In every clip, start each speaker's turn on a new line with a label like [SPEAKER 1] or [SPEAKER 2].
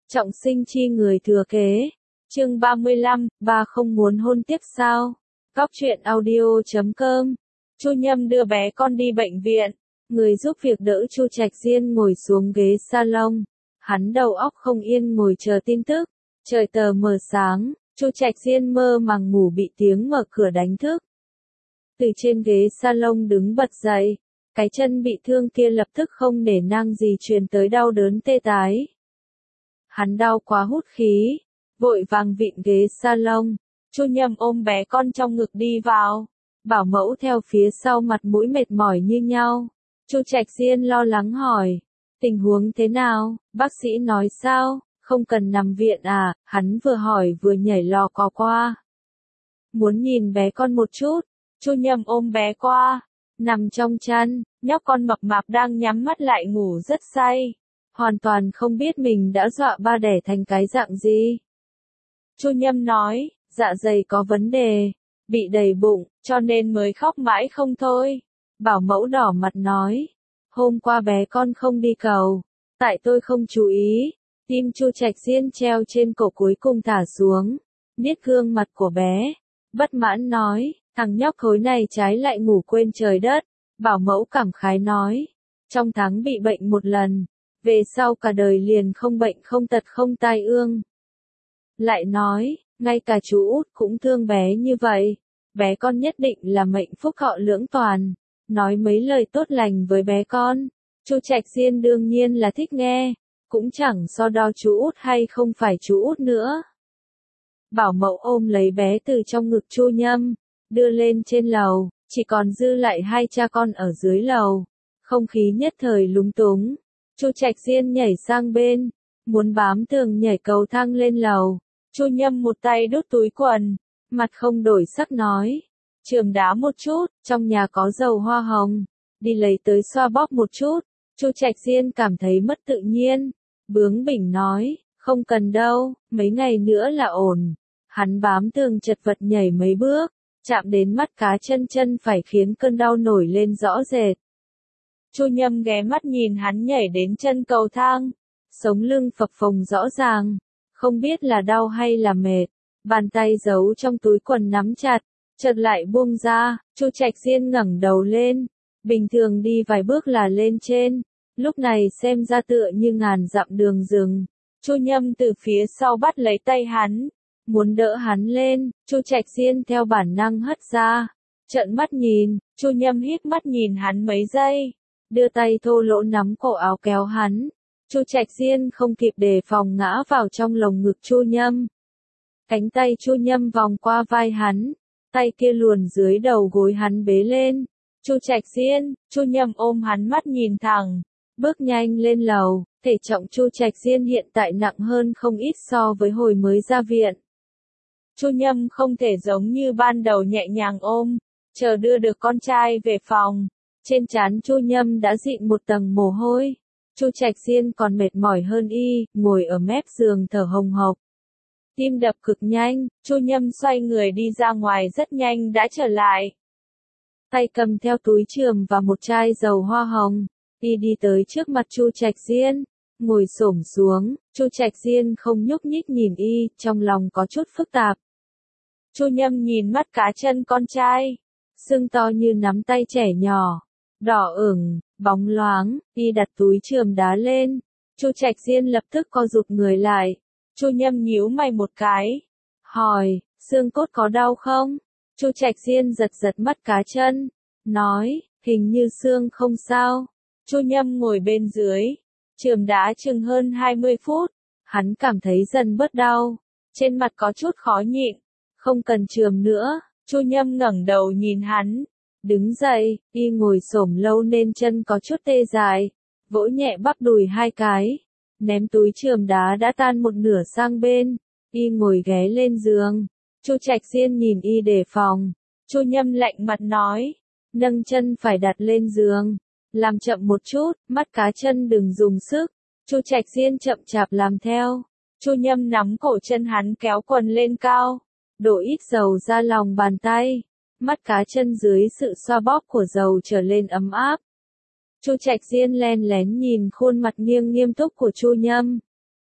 [SPEAKER 1] Trọng sinh chi người thừa kế. Chương 35, ba không muốn hôn tiếp sao? Cóc truyện audio.com. Chu Nhâm đưa bé con đi bệnh viện. Người giúp việc đỡ Chu Trạch Diên ngồi xuống ghế salon. Hắn đầu óc không yên ngồi chờ tin tức. Trời tờ mờ sáng, Chu Trạch Diên mơ màng ngủ bị tiếng mở cửa đánh thức. Từ trên ghế salon đứng bật dậy. Cái chân bị thương kia lập tức không nể nang gì truyền tới đau đớn tê tái. Hắn đau quá hút khí, vội vàng vịn ghế salon. Chu Nhâm ôm bé con trong ngực đi vào. Bảo mẫu theo phía sau mặt mũi mệt mỏi như nhau. Chu Trạch Diên lo lắng hỏi. Tình huống thế nào, bác sĩ nói sao, không cần nằm viện à, hắn vừa hỏi vừa nhảy lò cò qua. Muốn nhìn bé con một chút, Chu Nhâm ôm bé qua. Nằm trong chăn, nhóc con mập mạp đang nhắm mắt lại ngủ rất say. Hoàn toàn không biết mình đã dọa ba đẻ thành cái dạng gì. Chu Nhâm nói, dạ dày có vấn đề, bị đầy bụng, cho nên mới khóc mãi không thôi. Bảo mẫu đỏ mặt nói, hôm qua bé con không đi cầu, tại tôi không chú ý. Tim Chu Trạch Diên treo trên cổ cuối cùng thả xuống, niết gương mặt của bé, bất mãn nói, thằng nhóc khối này trái lại ngủ quên trời đất. Bảo mẫu cảm khái nói, trong tháng bị bệnh một lần, về sau cả đời liền không bệnh không tật không tai ương. Lại nói, ngay cả chú út cũng thương bé như vậy, bé con nhất định là mệnh phúc họ lưỡng toàn. Nói mấy lời tốt lành với bé con, Chu Trạch Diên đương nhiên là thích nghe, cũng chẳng so đo chú út hay không phải chú út nữa. Bảo mẫu ôm lấy bé từ trong ngực Chu Nhâm, đưa lên trên lầu, chỉ còn dư lại hai cha con ở dưới lầu. Không khí nhất thời lúng túng. Chu Trạch Diên nhảy sang bên, muốn bám tường nhảy cầu thang lên lầu. Chu Nhâm một tay đút túi quần, mặt không đổi sắc nói, chườm đá một chút, trong nhà có dầu hoa hồng, đi lấy tới xoa bóp một chút. Chu Trạch Diên cảm thấy mất tự nhiên, bướng bỉnh nói, không cần đâu, mấy ngày nữa là ổn. Hắn bám tường chật vật nhảy mấy bước, chạm đến mắt cá chân phải khiến cơn đau nổi lên rõ rệt. Chu Nhâm ghé mắt nhìn hắn nhảy đến chân cầu thang, sống lưng phập phồng rõ ràng, không biết là đau hay là mệt, bàn tay giấu trong túi quần nắm chặt, chợt lại buông ra. Chu Trạch Diên ngẩng đầu lên, bình thường đi vài bước là lên trên, lúc này xem ra tựa như ngàn dặm đường rừng. Chu Nhâm từ phía sau bắt lấy tay hắn, muốn đỡ hắn lên. Chu Trạch Diên theo bản năng hất ra, trợn mắt nhìn. Chu Nhâm híp mắt nhìn hắn mấy giây, đưa tay thô lỗ nắm cổ áo kéo hắn. Chu Trạch Diên không kịp đề phòng ngã vào trong lồng ngực Chu Nhâm. Cánh tay Chu Nhâm vòng qua vai hắn, tay kia luồn dưới đầu gối hắn bế lên. Chu Trạch Diên, Chu Nhâm ôm hắn mắt nhìn thẳng, bước nhanh lên lầu. Thể trọng Chu Trạch Diên hiện tại nặng hơn không ít so với hồi mới ra viện. Chu Nhâm không thể giống như ban đầu nhẹ nhàng ôm, chờ đưa được con trai về phòng. Trên trán Chu Nhâm đã dịn một tầng mồ hôi. Chu Trạch Diên còn mệt mỏi hơn y, ngồi ở mép giường thở hồng hộc. Tim đập cực nhanh, Chu Nhâm xoay người đi ra ngoài rất nhanh đã trở lại. Tay cầm theo túi chườm và một chai dầu hoa hồng, y đi tới trước mặt Chu Trạch Diên, ngồi xổm xuống. Chu Trạch Diên không nhúc nhích nhìn y, trong lòng có chút phức tạp. Chu Nhâm nhìn mắt cá chân con trai, sưng to như nắm tay trẻ nhỏ, đỏ ửng, bóng loáng. Y đặt túi chườm đá lên, Chu Trạch Diên lập tức co rụt người lại. Chu Nhâm nhíu mày một cái, hỏi, xương cốt có đau không? Chu Trạch Diên giật giật mắt cá chân, nói, hình như xương không sao. Chu Nhâm ngồi bên dưới, chườm đá chừng hơn 20 phút, hắn cảm thấy dần bớt đau, trên mặt có chút khó nhịn. Không cần chườm nữa. Chu Nhâm ngẩng đầu nhìn hắn, đứng dậy. Y ngồi xổm lâu nên chân có chút tê dại, vỗ nhẹ bắp đùi hai cái, ném túi chườm đá đã tan một nửa sang bên. Y ngồi ghé lên giường. Chu Trạch Diên nhìn y đề phòng. Chu Nhâm lạnh mặt nói, nâng chân phải đặt lên giường, làm chậm một chút, mắt cá chân đừng dùng sức. Chu Trạch Diên chậm chạp làm theo. Chu Nhâm nắm cổ chân hắn kéo quần lên cao, đổ ít dầu ra lòng bàn tay, mắt cá chân dưới sự xoa bóp của dầu trở lên ấm áp. Chu Trạch Diên len lén nhìn khuôn mặt nghiêm túc của Chu Nhâm.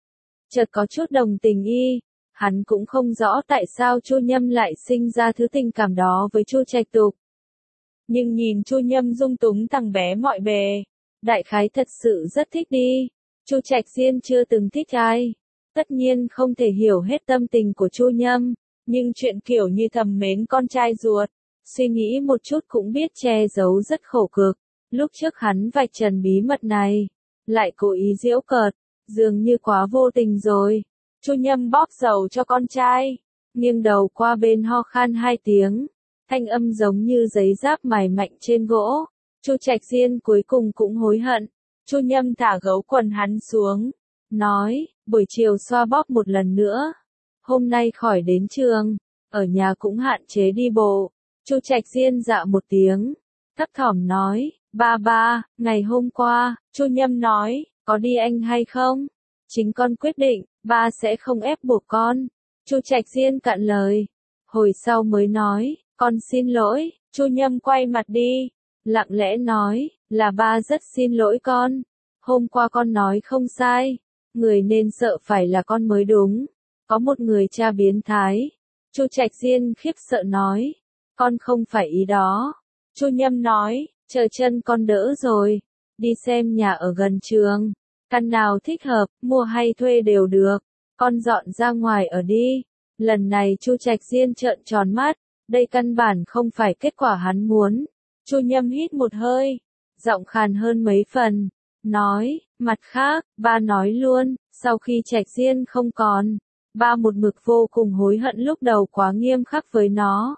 [SPEAKER 1] chợt có chút đồng tình y. Hắn cũng không rõ tại sao Chu Nhâm lại sinh ra thứ tình cảm đó với Chu Trạch Tục. Nhưng nhìn Chu Nhâm dung túng thằng bé mọi bề, đại khái thật sự rất thích đi. Chu Trạch Diên chưa từng thích ai, tất nhiên không thể hiểu hết tâm tình của Chu Nhâm, nhưng chuyện kiểu như thầm mến con trai ruột, suy nghĩ một chút cũng biết che giấu rất khổ cực. Lúc trước hắn vạch trần bí mật này, lại cố ý giễu cợt, dường như quá vô tình rồi. Chu Nhâm bóp dầu cho con trai, nghiêng đầu qua bên ho khan 2 tiếng, thanh âm giống như giấy giáp mài mạnh trên gỗ. Chu Trạch Diên cuối cùng cũng hối hận. Chu Nhâm thả gấu quần hắn xuống, nói, buổi chiều xoa bóp một lần nữa. Hôm nay khỏi đến trường, ở nhà cũng hạn chế đi bộ. Chu Trạch Diên dạ một tiếng, thấp thỏm nói, ba, ngày hôm qua, Chu Nhâm nói, có đi anh hay không? Chính con quyết định, ba sẽ không ép buộc con. Chu Trạch Diên cạn lời. Hồi sau mới nói, con xin lỗi. Chu Nhâm quay mặt đi, lặng lẽ nói, là ba rất xin lỗi con. Hôm qua con nói không sai, người nên sợ phải là con mới đúng. Có một người cha biến thái. Chu Trạch Diên khiếp sợ nói, con không phải ý đó. Chu Nhâm nói, chờ chân con đỡ rồi, đi xem nhà ở gần trường, căn nào thích hợp, mua hay thuê đều được, con dọn ra ngoài ở đi. Lần này Chu Trạch Diên trợn tròn mắt, đây căn bản không phải kết quả hắn muốn. Chu Nhâm hít một hơi, giọng khàn hơn mấy phần, nói, mặt khác, ba nói luôn, sau khi Trạch Diên không còn, ba một mực vô cùng hối hận lúc đầu quá nghiêm khắc với nó.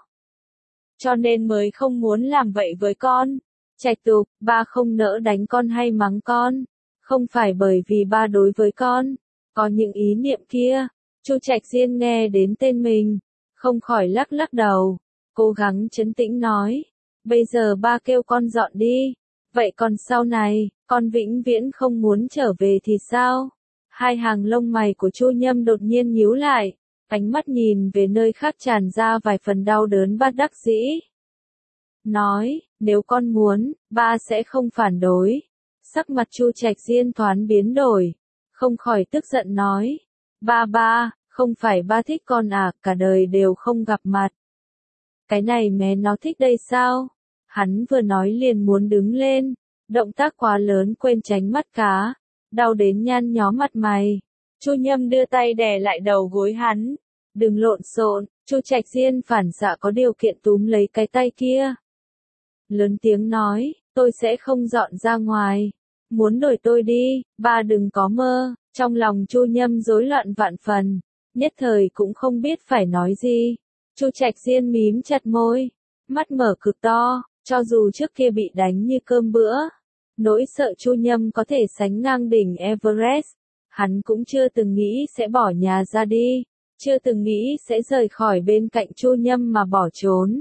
[SPEAKER 1] Cho nên mới không muốn làm vậy với con. Trạch Tục, ba không nỡ đánh con hay mắng con, không phải bởi vì ba đối với con có những ý niệm kia. Chu Trạch Diên nghe đến tên mình, không khỏi lắc lắc đầu, cố gắng trấn tĩnh nói, bây giờ ba kêu con dọn đi, vậy còn sau này, con vĩnh viễn không muốn trở về thì sao? Hai hàng lông mày của Chu Nhâm đột nhiên nhíu lại, ánh mắt nhìn về nơi khác tràn ra vài phần đau đớn bất đắc dĩ. Nói, nếu con muốn, ba sẽ không phản đối. Sắc mặt Chu Trạch Diên thoáng biến đổi, không khỏi tức giận nói, ba, không phải ba thích con à, cả đời đều không gặp mặt. Cái này mẹ nó thích đây sao? Hắn vừa nói liền muốn đứng lên, động tác quá lớn quên tránh mắt cá, đau đến nhăn nhó mặt mày. Chu Nhâm đưa tay đè lại đầu gối hắn, đừng lộn xộn. Chu Trạch Diên phản xạ có điều kiện túm lấy cái tay kia, lớn tiếng nói, tôi sẽ không dọn ra ngoài, muốn đuổi tôi đi, ba đừng có mơ. Trong lòng Chu Nhâm rối loạn vạn phần, nhất thời cũng không biết phải nói gì. Chu Trạch Diên mím chặt môi, mắt mở cực to, cho dù trước kia bị đánh như cơm bữa, nỗi sợ Chu Nhâm có thể sánh ngang đỉnh Everest, hắn cũng chưa từng nghĩ sẽ bỏ nhà ra đi, chưa từng nghĩ sẽ rời khỏi bên cạnh Chu Nhâm mà bỏ trốn.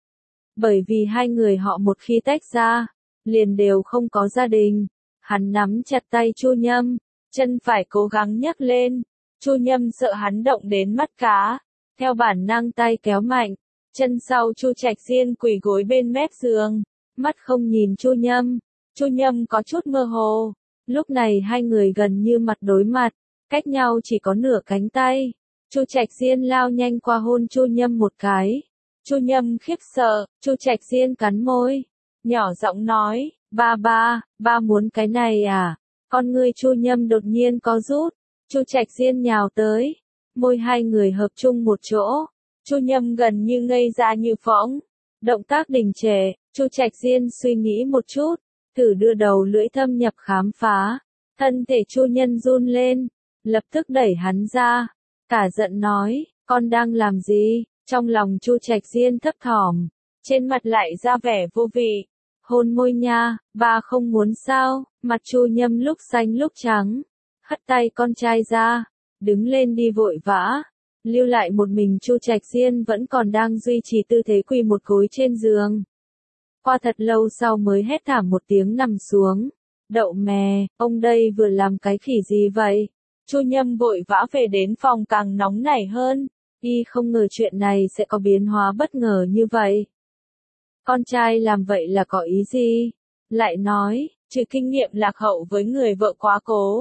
[SPEAKER 1] Bởi vì hai người họ một khi tách ra, liền đều không có gia đình. Hắn nắm chặt tay Chu Nhâm, chân phải cố gắng nhấc lên. Chu Nhâm sợ hắn động đến mắt cá, theo bản năng tay kéo mạnh, chân sau Chu Trạch Diên quỳ gối bên mép giường, mắt không nhìn Chu Nhâm. Chu Nhâm có chút mơ hồ. Lúc này hai người gần như mặt đối mặt, cách nhau chỉ có nửa cánh tay. Chu Trạch Diên lao nhanh qua hôn Chu Nhâm một cái. Chu Nhâm khiếp sợ, Chu Trạch Diên cắn môi, nhỏ giọng nói, ba muốn cái này à? Con ngươi Chu Nhâm đột nhiên có rút, Chu Trạch Diên nhào tới, môi hai người hợp chung một chỗ. Chu Nhâm gần như ngây ra như phỗng, động tác đình trệ. Chu Trạch Diên suy nghĩ một chút, thử đưa đầu lưỡi thâm nhập khám phá, thân thể Chu Nhân run lên, lập tức đẩy hắn ra, cả giận nói, con đang làm gì? Trong lòng Chu Trạch Diên thấp thỏm, trên mặt lại ra vẻ vô vị. Hôn môi nha, ba không muốn sao? Mặt Chu Nhâm lúc xanh lúc trắng, hất tay con trai ra, đứng lên đi vội vã, lưu lại một mình Chu Trạch Diên vẫn còn đang duy trì tư thế quỳ một gối trên giường. Qua thật lâu sau mới hét thảm một tiếng nằm xuống. Đậu mè, ông đây vừa làm cái khỉ gì vậy? Chu Nhâm vội vã về đến phòng càng nóng nảy hơn. Y không ngờ chuyện này sẽ có biến hóa bất ngờ như vậy. Con trai làm vậy là có ý gì? Lại nói, trừ kinh nghiệm lạc hậu với người vợ quá cố,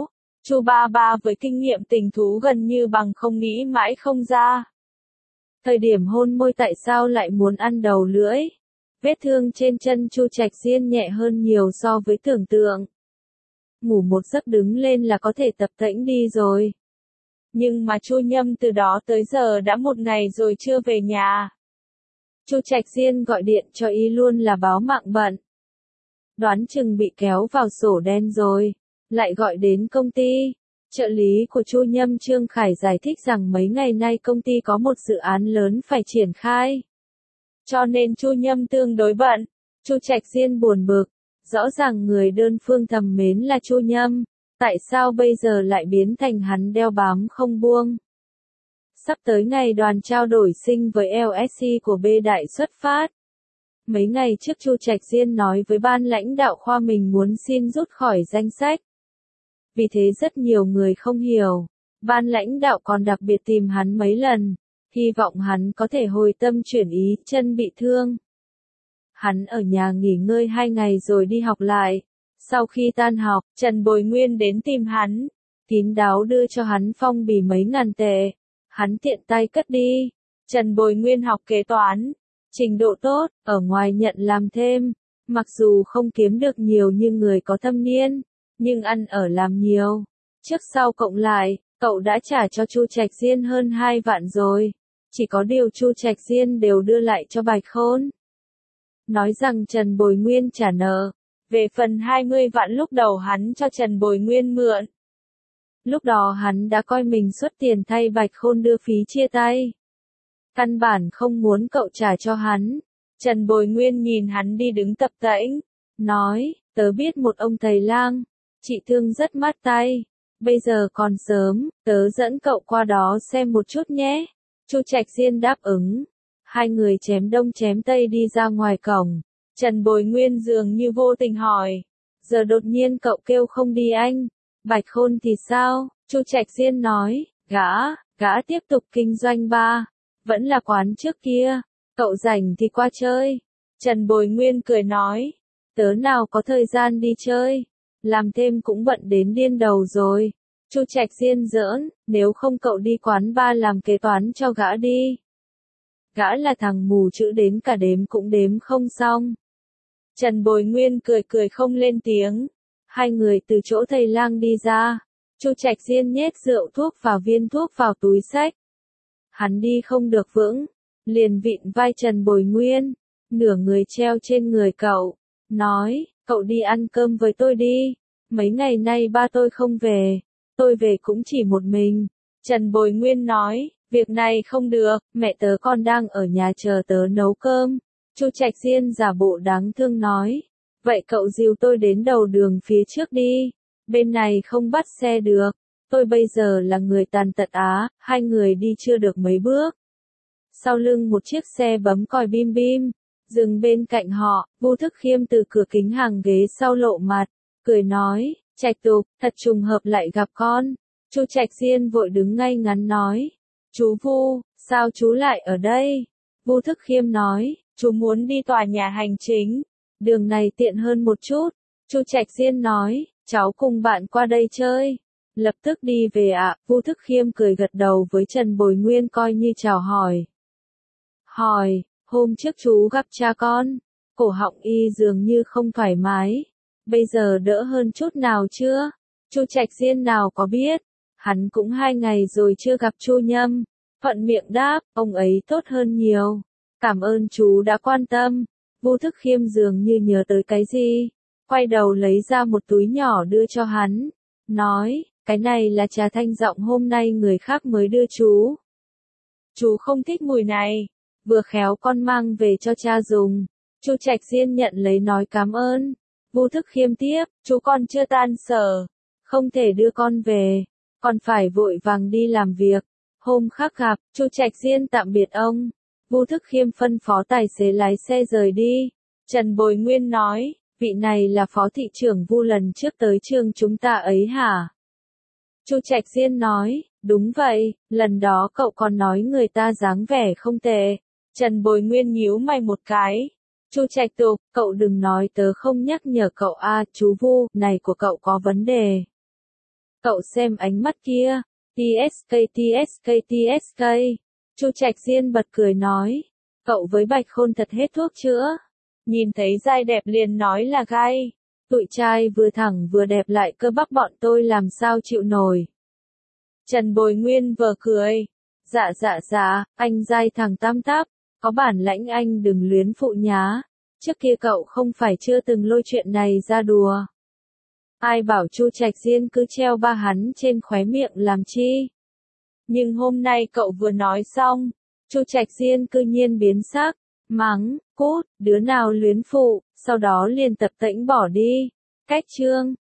[SPEAKER 1] Chu Ba Ba với kinh nghiệm tình thú gần như bằng không nghĩ mãi không ra. Thời điểm hôn môi tại sao lại muốn ăn đầu lưỡi? Vết thương trên chân Chu Trạch Diên nhẹ hơn nhiều so với tưởng tượng. Ngủ một giấc đứng lên là có thể tập tễnh đi rồi. Nhưng mà Chu Nhâm từ đó tới giờ đã một ngày rồi chưa về nhà. Chu Trạch Diên gọi điện cho y luôn là báo mạng bận. Đoán chừng bị kéo vào sổ đen rồi. Lại gọi đến công ty. Trợ lý của Chu Nhâm Trương Khải giải thích rằng mấy ngày nay công ty có một dự án lớn phải triển khai. Cho nên Chu Nhâm tương đối bận. Chu Trạch Diên buồn bực. Rõ ràng người đơn phương thầm mến là Chu Nhâm. Tại sao bây giờ lại biến thành hắn đeo bám không buông? Sắp tới ngày đoàn trao đổi sinh với LSC của B Đại xuất phát. Mấy ngày trước Chu Trạch Diên nói với ban lãnh đạo khoa mình muốn xin rút khỏi danh sách. Vì thế rất nhiều người không hiểu. Ban lãnh đạo còn đặc biệt tìm hắn mấy lần. Hy vọng hắn có thể hồi tâm chuyển ý, chân bị thương. Hắn ở nhà nghỉ ngơi 2 ngày rồi đi học lại. Sau khi tan học, Trần Bồi Nguyên đến tìm hắn. Kín đáo đưa cho hắn phong bì mấy ngàn tệ. Hắn tiện tay cất đi. Trần Bồi Nguyên học kế toán. Trình độ tốt, ở ngoài nhận làm thêm. Mặc dù không kiếm được nhiều như người có thâm niên. Nhưng ăn ở làm nhiều. Trước sau cộng lại, cậu đã trả cho Chu Trạch Diên hơn 2 vạn rồi. Chỉ có điều Chu Trạch Diên đều đưa lại cho Bạch Khôn. Nói rằng Trần Bồi Nguyên trả nợ. Về phần 20 vạn lúc đầu hắn cho Trần Bồi Nguyên mượn. Lúc đó hắn đã coi mình xuất tiền thay Bạch Khôn đưa phí chia tay. Căn bản không muốn cậu trả cho hắn. Trần Bồi Nguyên nhìn hắn đi đứng tập tễnh. Nói, tớ biết một ông thầy lang. Chị thương rất mát tay. Bây giờ còn sớm, tớ dẫn cậu qua đó xem một chút nhé. Chu Trạch Diên đáp ứng. Hai người chém đông chém tây đi ra ngoài cổng. Trần Bồi Nguyên dường như vô tình hỏi. Giờ đột nhiên cậu kêu không đi anh. Bạch Khôn thì sao? Chu Trạch Diên nói. Gã tiếp tục kinh doanh ba. Vẫn là quán trước kia. Cậu rảnh thì qua chơi. Trần Bồi Nguyên cười nói. Tớ nào có thời gian đi chơi. Làm thêm cũng bận đến điên đầu rồi. Chu Trạch Diên giỡn. Nếu không cậu đi quán ba làm kế toán cho gã đi. Gã là thằng mù chữ đến cả đếm cũng đếm không xong. Trần Bồi Nguyên cười không lên tiếng. Hai người từ chỗ thầy lang đi ra. Chu Trạch Diên nhét rượu thuốc và viên thuốc vào túi xách. Hắn đi không được vững. Liền vịn vai Trần Bồi Nguyên. Nửa người treo trên người cậu. Nói, cậu đi ăn cơm với tôi đi. Mấy ngày nay ba tôi không về. Tôi về cũng chỉ một mình. Trần Bồi Nguyên nói, việc này không được, mẹ tớ còn đang ở nhà chờ tớ nấu cơm. Chu Trạch Diên giả bộ đáng thương nói. Vậy cậu dìu tôi đến đầu đường phía trước đi. Bên này không bắt xe được. Tôi bây giờ là người tàn tật á. Hai người đi chưa được mấy bước. Sau lưng một chiếc xe bấm còi bim bim. Dừng bên cạnh họ. Vu Thức Khiêm từ cửa kính hàng ghế sau lộ mặt. Cười nói. Trạch Tục, thật trùng hợp lại gặp con. Chu Trạch Diên vội đứng ngay ngắn nói. Chú Vu, sao chú lại ở đây? Vu Thức Khiêm nói. Chú muốn đi tòa nhà hành chính. Đường này tiện hơn một chút. Chu Trạch Diên nói. Cháu cùng bạn qua đây chơi. Lập tức đi về ạ. Vu Thức Khiêm cười gật đầu với Trần Bồi Nguyên coi như chào hỏi. Hôm trước chú gặp cha con. Cổ họng y dường như không thoải mái. Bây giờ đỡ hơn chút nào chưa? Chu Trạch Diên nào có biết. Hắn cũng 2 ngày rồi chưa gặp Chu Nhâm. Thuận miệng đáp, ông ấy tốt hơn nhiều. Cảm ơn chú đã quan tâm. Vu Thức Khiêm dường như nhớ tới cái gì. Quay đầu lấy ra một túi nhỏ đưa cho hắn. Nói, cái này là trà thanh giọng hôm nay người khác mới đưa chú. Chú không thích mùi này. Vừa khéo con mang về cho cha dùng. Chu Trạch Diên nhận lấy nói cảm ơn. Vu Thức Khiêm tiếp, chú con chưa tan sở. Không thể đưa con về. Còn phải vội vàng đi làm việc. Hôm khác gặp, Chu Trạch Diên tạm biệt ông. Vu Thức Khiêm phân phó tài xế lái xe rời đi. Trần Bồi Nguyên nói, vị này là phó thị trưởng Vu lần trước tới trường chúng ta ấy hả? Chu Trạch Diên nói, đúng vậy, lần đó cậu còn nói người ta dáng vẻ không tệ. Trần Bồi Nguyên nhíu mày một cái. Chu Trạch Tục, cậu đừng nói tớ không nhắc nhở cậu chú Vu, này của cậu có vấn đề. Cậu xem ánh mắt kia. TSK TSK TSK. Chu Trạch Diên bật cười nói. Cậu với Bạch Khôn thật hết thuốc chữa. Nhìn thấy dai đẹp liền nói là gai. Tụi trai vừa thẳng vừa đẹp lại cơ bắp bọn tôi làm sao chịu nổi. Trần Bồi Nguyên vờ cười. Dạ, anh dai thằng tam táp. Có bản lãnh anh đừng luyến phụ nhá. Trước kia cậu không phải chưa từng lôi chuyện này ra đùa. Ai bảo Chu Trạch Diên cứ treo ba hắn trên khóe miệng làm chi. Nhưng hôm nay cậu vừa nói xong, Chu Trạch Diên cư nhiên biến sắc, mắng, cút, đứa nào luyến phụ, sau đó liền tập tễnh bỏ đi. Cách chương